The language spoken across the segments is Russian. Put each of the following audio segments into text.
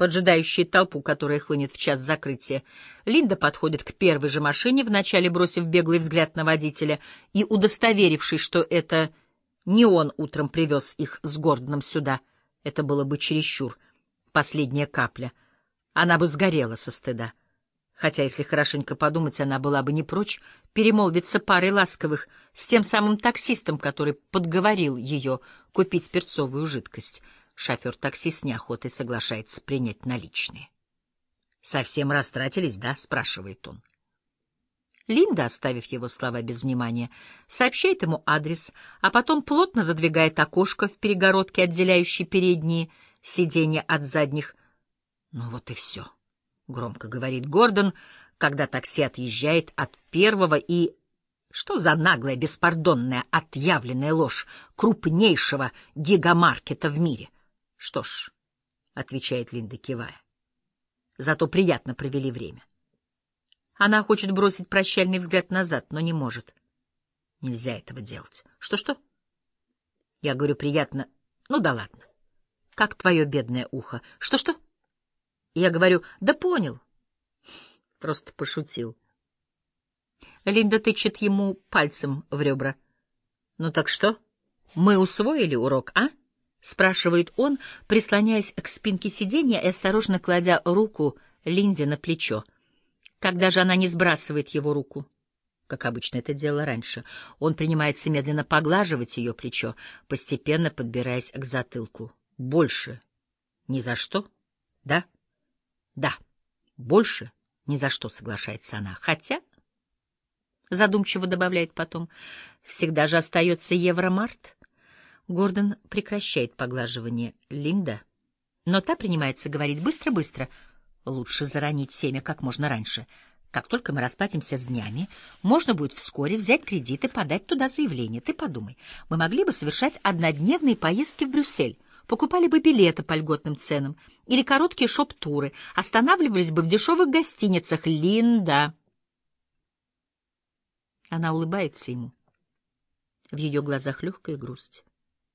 поджидающие толпу, которая хлынет в час закрытия. Линда подходит к первой же машине, вначале бросив беглый взгляд на водителя и удостоверившись, что это не он утром привез их с Гордоном сюда. Это было бы чересчур. Последняя капля. Она бы сгорела со стыда. Хотя, если хорошенько подумать, она была бы не прочь перемолвиться парой ласковых с тем самым таксистом, который подговорил ее купить перцовую жидкость. Шофер такси с неохотой соглашается принять наличные. «Совсем растратились, да?» — спрашивает он. Линда, оставив его слова без внимания, сообщает ему адрес, а потом плотно задвигает окошко в перегородке, отделяющей передние сиденья от задних. «Ну вот и все», — громко говорит Гордон, когда такси отъезжает от первого и... Что за наглая, беспардонная, отъявленная ложь крупнейшего гигамаркета в мире? Что ж, — отвечает Линда, кивая, — зато приятно провели время. Она хочет бросить прощальный взгляд назад, но не может. Нельзя этого делать. Что-что? Я говорю, приятно. Ну да ладно. Как твое бедное ухо? Что-что? Я говорю, да понял. Просто пошутил. Линда тычет ему пальцем в ребра. Ну так что? Мы усвоили урок, а? Спрашивает он, прислоняясь к спинке сиденья и осторожно кладя руку Линде на плечо. Когда же она не сбрасывает его руку, как обычно это делала раньше, он принимается медленно поглаживать ее плечо, постепенно подбираясь к затылку. Больше ни за что? Да? Да, больше ни за что, соглашается она. Хотя, задумчиво добавляет потом, всегда же остается Евромарт. Гордон прекращает поглаживание. Линда, но та принимается говорить быстро-быстро. Лучше заронить семя как можно раньше. Как только мы расплатимся с днями, можно будет вскоре взять кредит и подать туда заявление. Ты подумай, мы могли бы совершать однодневные поездки в Брюссель, покупали бы билеты по льготным ценам или короткие шоп-туры, останавливались бы в дешевых гостиницах. Линда. Она улыбается ему. В ее глазах легкая грусть.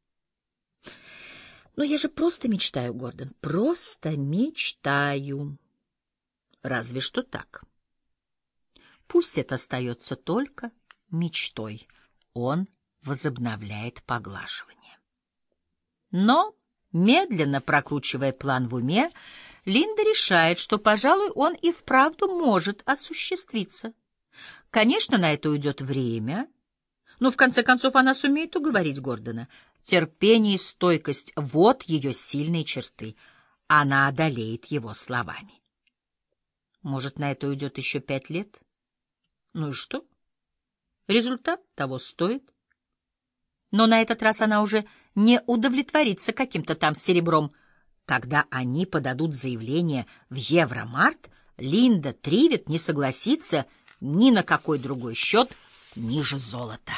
Но я же просто мечтаю, Гордон, просто мечтаю. Разве что так. Пусть это остается только мечтой. Он возобновляет поглаживание. Но, медленно прокручивая план в уме, Линда решает, что, пожалуй, он и вправду может осуществиться. Конечно, на это уйдет время, но, в конце концов, она сумеет уговорить Гордона. Терпение и стойкость — вот ее сильные черты. Она одолеет его словами. Может, на это уйдет еще 5 лет? Ну и что? Результат того стоит. Но на этот раз она уже не удовлетворится каким-то там серебром. Когда они подадут заявление в Евромарт, Линда Тривет не согласится ни на какой другой счет ниже золота.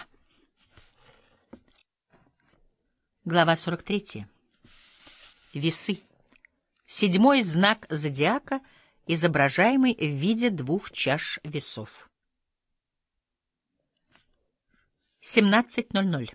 Глава 43. Весы. 7-й знак зодиака, изображаемый в виде 2 чаш весов. 17:00.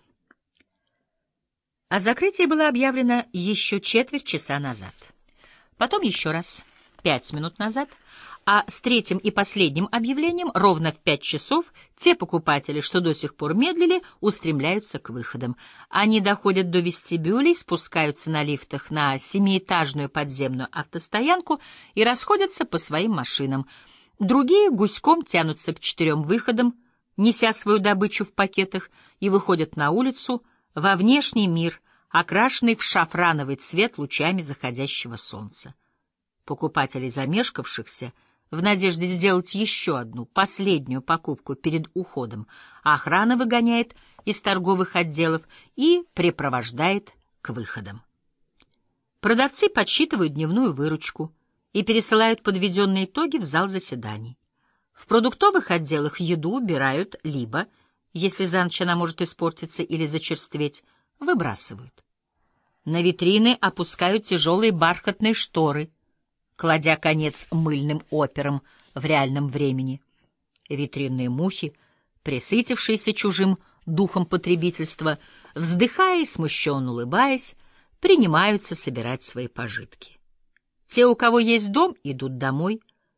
О закрытии было объявлено еще четверть часа назад. Потом еще раз, 5 минут назад, а с третьим и последним объявлением ровно в 5 часов те покупатели, что до сих пор медлили, устремляются к выходам. Они доходят до вестибюлей, спускаются на лифтах на 7-этажную подземную автостоянку и расходятся по своим машинам. Другие гуськом тянутся к 4 выходам, неся свою добычу в пакетах, и выходят на улицу, во внешний мир, окрашенный в шафрановый цвет лучами заходящего солнца. Покупателей, замешкавшихся, в надежде сделать еще одну, последнюю покупку перед уходом, охрана выгоняет из торговых отделов и препровождает к выходам. Продавцы подсчитывают дневную выручку и пересылают подведенные итоги в зал заседаний. В продуктовых отделах еду убирают либо, если за ночь она может испортиться или зачерстветь, выбрасывают. На витрины опускают тяжелые бархатные шторы, кладя конец мыльным операм в реальном времени. Витринные мухи, пресытившиеся чужим духом потребительства, вздыхая и смущенно улыбаясь, принимаются собирать свои пожитки. Те, у кого есть дом, идут домой.